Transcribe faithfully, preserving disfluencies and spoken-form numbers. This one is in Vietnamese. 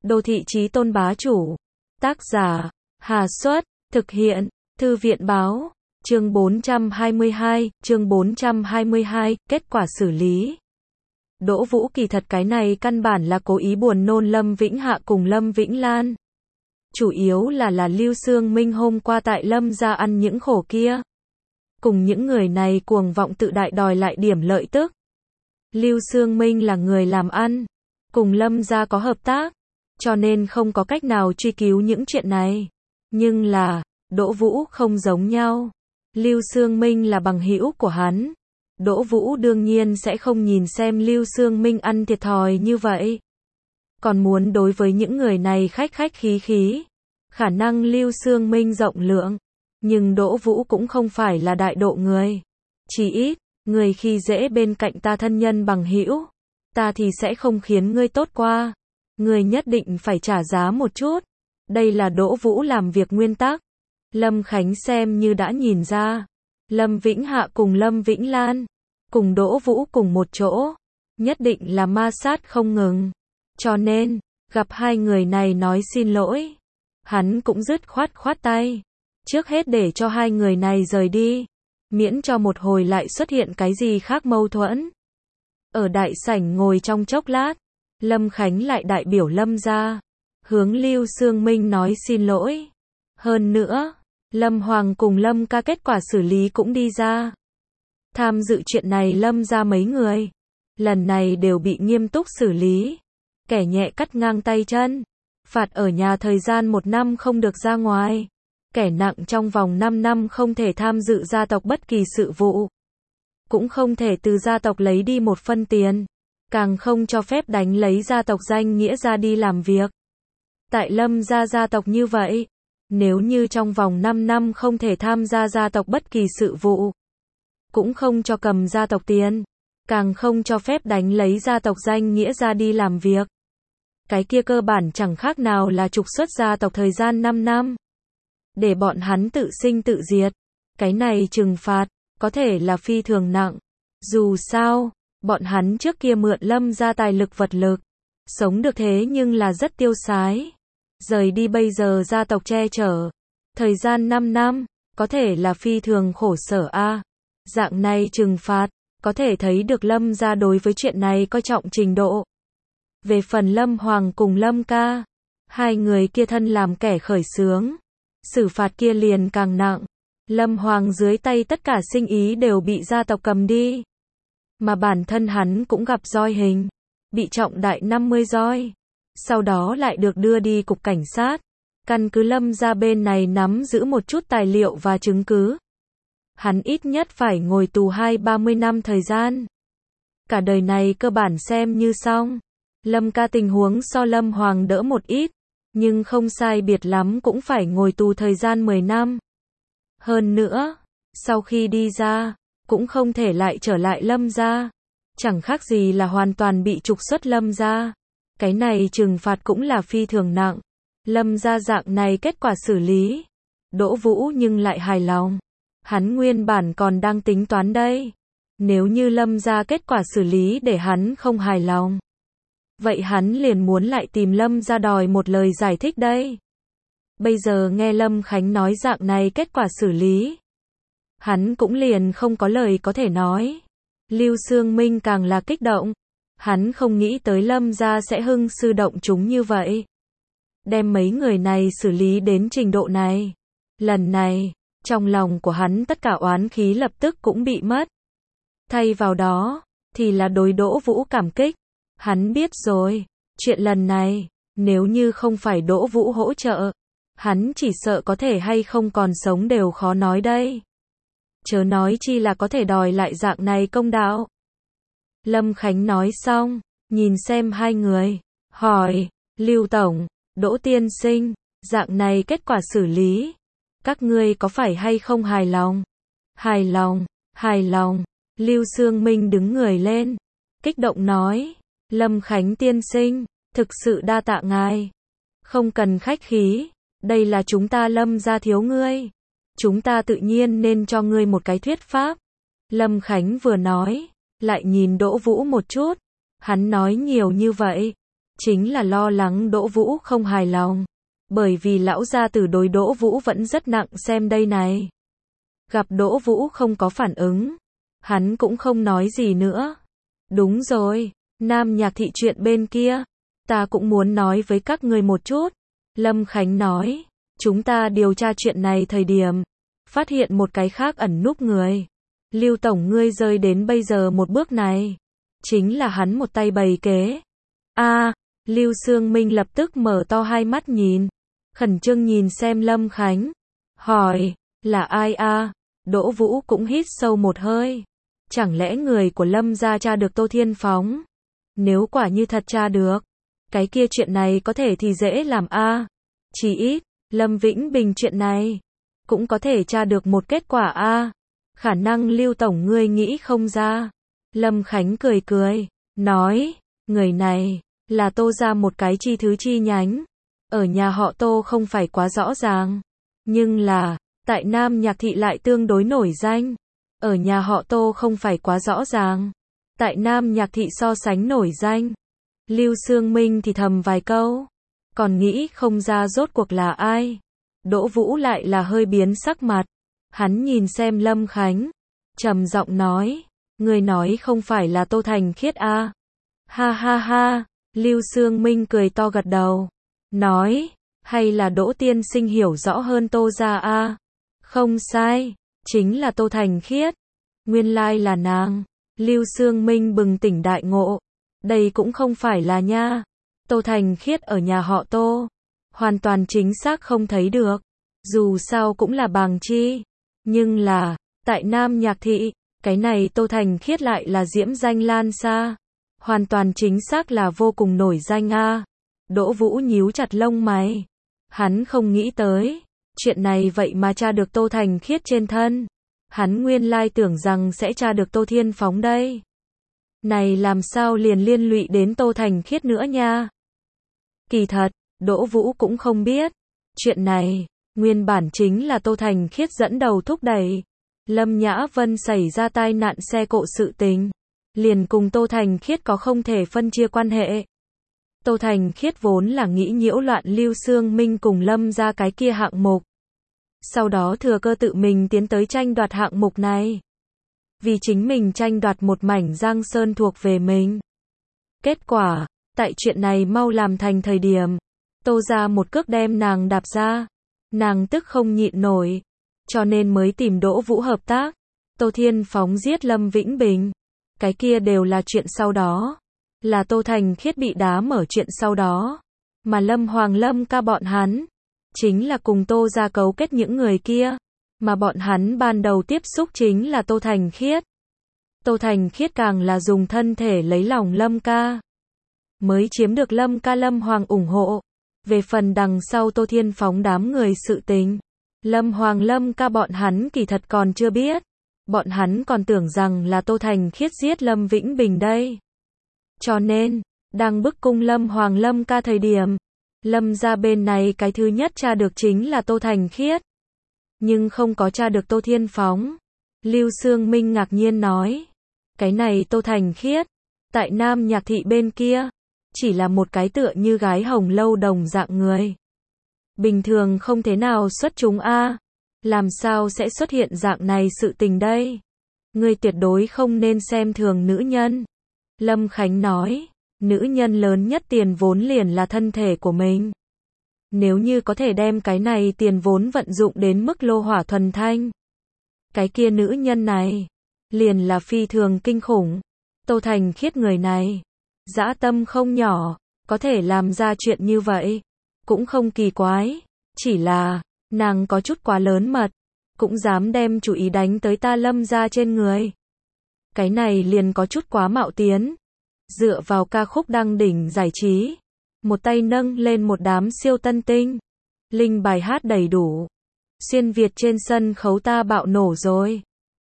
Đô thị chí tôn bá chủ. Tác giả, Hà Xuất, thực hiện, Thư viện báo, chương bốn trăm hai mươi hai, chương bốn trăm hai mươi hai, kết quả xử lý. Đỗ Vũ kỳ thật cái này căn bản là cố ý buồn nôn Lâm Vĩnh Hạ cùng Lâm Vĩnh Lan. Chủ yếu là là Lưu Xương Minh hôm qua tại Lâm gia ăn những khổ kia. Cùng những người này cuồng vọng tự đại đòi lại điểm lợi tức. Lưu Xương Minh là người làm ăn, cùng Lâm gia có hợp tác, cho nên không có cách nào truy cứu những chuyện này. Nhưng là, Đỗ Vũ không giống nhau. Lưu Xương Minh là bằng hữu của hắn. Đỗ Vũ đương nhiên sẽ không nhìn xem Lưu Xương Minh ăn thiệt thòi như vậy. Còn muốn đối với những người này khách khách khí khí. Khả năng Lưu Xương Minh rộng lượng. Nhưng Đỗ Vũ cũng không phải là đại độ người. Chỉ ít, người khi dễ bên cạnh ta thân nhân bằng hữu, ta thì sẽ không khiến ngươi tốt qua. Ngươi nhất định phải trả giá một chút. Đây là Đỗ Vũ làm việc nguyên tắc. Lâm Khánh xem như đã nhìn ra. Lâm Vĩnh Hạ cùng Lâm Vĩnh Lan, cùng Đỗ Vũ cùng một chỗ, nhất định là ma sát không ngừng. Cho nên, gặp hai người này nói xin lỗi, hắn cũng dứt khoát khoát tay. Trước hết để cho hai người này rời đi, miễn cho một hồi lại xuất hiện cái gì khác mâu thuẫn. Ở đại sảnh ngồi trong chốc lát, Lâm Khánh lại đại biểu Lâm gia, hướng Lưu Xương Minh nói xin lỗi. Hơn nữa, Lâm Hoàng cùng Lâm ca kết quả xử lý cũng đi ra. Tham dự chuyện này Lâm gia mấy người, lần này đều bị nghiêm túc xử lý. Kẻ nhẹ cắt ngang tay chân, phạt ở nhà thời gian một năm không được ra ngoài. Kẻ nặng trong vòng năm năm không thể tham dự gia tộc bất kỳ sự vụ. Cũng không thể từ gia tộc lấy đi một phân tiền. Càng không cho phép đánh lấy gia tộc danh nghĩa ra đi làm việc. Tại Lâm gia gia tộc như vậy, nếu như trong vòng năm năm không thể tham gia gia tộc bất kỳ sự vụ, cũng không cho cầm gia tộc tiền, càng không cho phép đánh lấy gia tộc danh nghĩa ra đi làm việc. Cái kia cơ bản chẳng khác nào là trục xuất gia tộc thời gian năm năm. Để bọn hắn tự sinh tự diệt. Cái này trừng phạt, có thể là phi thường nặng. Dù sao, bọn hắn trước kia mượn Lâm gia tài lực vật lực. Sống được thế nhưng là rất tiêu sái. Rời đi bây giờ gia tộc che chở. Thời gian năm năm, có thể là phi thường khổ sở a. À. Dạng này trừng phạt, có thể thấy được Lâm gia đối với chuyện này coi trọng trình độ. Về phần Lâm Hoàng cùng Lâm ca, hai người kia thân làm kẻ khởi xướng. Xử phạt kia liền càng nặng. Lâm Hoàng dưới tay tất cả sinh ý đều bị gia tộc cầm đi. Mà bản thân hắn cũng gặp roi hình. Bị trọng đại năm mươi roi. Sau đó lại được đưa đi cục cảnh sát. Căn cứ Lâm gia bên này nắm giữ một chút tài liệu và chứng cứ. Hắn ít nhất phải ngồi tù hai ba mươi năm thời gian. Cả đời này cơ bản xem như xong. Lâm ca tình huống so Lâm Hoàng đỡ một ít. Nhưng không sai biệt lắm cũng phải ngồi tù thời gian mười năm. Hơn nữa, sau khi đi ra, cũng không thể lại trở lại Lâm gia. Chẳng khác gì là hoàn toàn bị trục xuất Lâm gia. Cái này trừng phạt cũng là phi thường nặng. Lâm gia dạng này kết quả xử lý. Đỗ Vũ nhưng lại hài lòng. Hắn nguyên bản còn đang tính toán đây. Nếu như Lâm gia kết quả xử lý để hắn không hài lòng, vậy hắn liền muốn lại tìm Lâm gia đòi một lời giải thích đây. Bây giờ nghe Lâm Khánh nói dạng này kết quả xử lý, hắn cũng liền không có lời có thể nói. Lưu Xương Minh càng là kích động. Hắn không nghĩ tới Lâm gia sẽ hưng sư động chúng như vậy. Đem mấy người này xử lý đến trình độ này. Lần này, trong lòng của hắn tất cả oán khí lập tức cũng bị mất. Thay vào đó, thì là đối Đỗ Vũ cảm kích. Hắn biết rồi, chuyện lần này, nếu như không phải Đỗ Vũ hỗ trợ, hắn chỉ sợ có thể hay không còn sống đều khó nói đây. Chớ nói chi là có thể đòi lại dạng này công đạo. Lâm Khánh nói xong, nhìn xem hai người, hỏi, Lưu Tổng, Đỗ Tiên Sinh, dạng này kết quả xử lý, các ngươi có phải hay không hài lòng? Hài lòng, hài lòng. Lưu Xương Minh đứng người lên, kích động nói, Lâm Khánh tiên sinh, thực sự đa tạ ngài. Không cần khách khí, đây là chúng ta Lâm gia thiếu ngươi. Chúng ta tự nhiên nên cho ngươi một cái thuyết pháp. Lâm Khánh vừa nói, lại nhìn Đỗ Vũ một chút. Hắn nói nhiều như vậy, chính là lo lắng Đỗ Vũ không hài lòng. Bởi vì lão gia tử đối Đỗ Vũ vẫn rất nặng xem đây này. Gặp Đỗ Vũ không có phản ứng, hắn cũng không nói gì nữa. Đúng rồi, Nam Nhạc Thị chuyện bên kia, ta cũng muốn nói với các người một chút. Lâm Khánh nói, chúng ta điều tra chuyện này thời điểm, phát hiện một cái khác ẩn núp người. Lưu tổng ngươi rơi đến bây giờ một bước này, chính là hắn một tay bày kế. A, Lưu Sương Minh lập tức mở to hai mắt nhìn, khẩn trương nhìn xem Lâm Khánh, hỏi, là ai a? Đỗ Vũ cũng hít sâu một hơi. Chẳng lẽ người của Lâm gia tra được Tô Thiên Phóng? Nếu quả như thật tra được, cái kia chuyện này có thể thì dễ làm a. Chỉ ít, Lâm Vĩnh Bình chuyện này cũng có thể tra được một kết quả a. Khả năng Lưu tổng ngươi nghĩ không ra. Lâm Khánh cười cười, nói, người này là Tô gia một cái chi thứ chi nhánh. Ở nhà họ Tô không phải quá rõ ràng, nhưng là tại Nam Nhạc Thị lại tương đối nổi danh. Ở nhà họ Tô không phải quá rõ ràng, tại Nam Nhạc Thị so sánh nổi danh. Lưu Sương Minh thì thầm vài câu, còn nghĩ không ra rốt cuộc là ai. Đỗ Vũ lại là hơi biến sắc mặt, hắn nhìn xem Lâm Khánh, trầm giọng nói, người nói không phải là Tô Thành Khiết a? À? Ha ha ha, Lưu Sương Minh cười to gật đầu, nói, hay là Đỗ tiên sinh hiểu rõ hơn Tô gia a? À? Không sai, chính là Tô Thành Khiết. Nguyên lai là nàng. Lưu Sương Minh bừng tỉnh đại ngộ. Đây cũng không phải là nha. Tô Thành Khiết ở nhà họ Tô. Hoàn toàn chính xác không thấy được. Dù sao cũng là bàng chi. Nhưng là, tại Nam Nhạc Thị, cái này Tô Thành Khiết lại là diễm danh lan xa. Hoàn toàn chính xác là vô cùng nổi danh a. Đỗ Vũ nhíu chặt lông mày. Hắn không nghĩ tới. Chuyện này vậy mà tra được Tô Thành Khiết trên thân. Hắn nguyên lai tưởng rằng sẽ tra được Tô Thiên Phóng đây. Này làm sao liền liên lụy đến Tô Thành Khiết nữa nha. Kỳ thật, Đỗ Vũ cũng không biết. Chuyện này, nguyên bản chính là Tô Thành Khiết dẫn đầu thúc đẩy. Lâm Nhã Vân xảy ra tai nạn xe cộ sự tình. Liền cùng Tô Thành Khiết có không thể phân chia quan hệ. Tô Thành Khiết vốn là nghĩ nhiễu loạn Lưu Sương Minh cùng Lâm ra cái kia hạng mục. Sau đó thừa cơ tự mình tiến tới tranh đoạt hạng mục này. Vì chính mình tranh đoạt một mảnh Giang Sơn thuộc về mình. Kết quả, tại chuyện này mau làm thành thời điểm, Tô ra một cước đem nàng đạp ra. Nàng tức không nhịn nổi, cho nên mới tìm Đỗ Vũ hợp tác. Tô Thiên Phóng giết Lâm Vĩnh Bình. Cái kia đều là chuyện sau đó. Là Tô Thành Khiết bị đá mở chuyện sau đó. Mà Lâm Hoàng Lâm ca bọn hắn, chính là cùng Tô ra cấu kết những người kia. Mà bọn hắn ban đầu tiếp xúc chính là Tô Thành Khiết. Tô Thành Khiết càng là dùng thân thể lấy lòng Lâm ca. Mới chiếm được Lâm ca Lâm Hoàng ủng hộ. Về phần đằng sau Tô Thiên Phóng đám người sự tình, Lâm Hoàng Lâm ca bọn hắn kỳ thật còn chưa biết. Bọn hắn còn tưởng rằng là Tô Thành Khiết giết Lâm Vĩnh Bình đây. Cho nên, đang bức cung Lâm Hoàng Lâm ca thời điểm, Lâm ra bên này cái thứ nhất tra được chính là Tô Thành Khiết. Nhưng không có tra được Tô Thiên Phóng. Lưu Sương Minh ngạc nhiên nói, cái này Tô Thành Khiết, tại Nam Nhạc Thị bên kia, chỉ là một cái tựa như gái hồng lâu đồng dạng người. Bình thường không thế nào xuất chúng a. Làm sao sẽ xuất hiện dạng này sự tình đây? Ngươi tuyệt đối không nên xem thường nữ nhân. Lâm Khánh nói, nữ nhân lớn nhất tiền vốn liền là thân thể của mình. Nếu như có thể đem cái này tiền vốn vận dụng đến mức lô hỏa thuần thanh, cái kia nữ nhân này, liền là phi thường kinh khủng. Tô Thành Khiết người này, dã tâm không nhỏ, có thể làm ra chuyện như vậy, cũng không kỳ quái, chỉ là, nàng có chút quá lớn mật, cũng dám đem chủ ý đánh tới ta Lâm ra trên người. Cái này liền có chút quá mạo tiến. Dựa vào ca khúc đăng đỉnh giải trí, một tay nâng lên một đám siêu tân tinh, linh bài hát đầy đủ, xuyên Việt trên sân khấu ta bạo nổ rồi.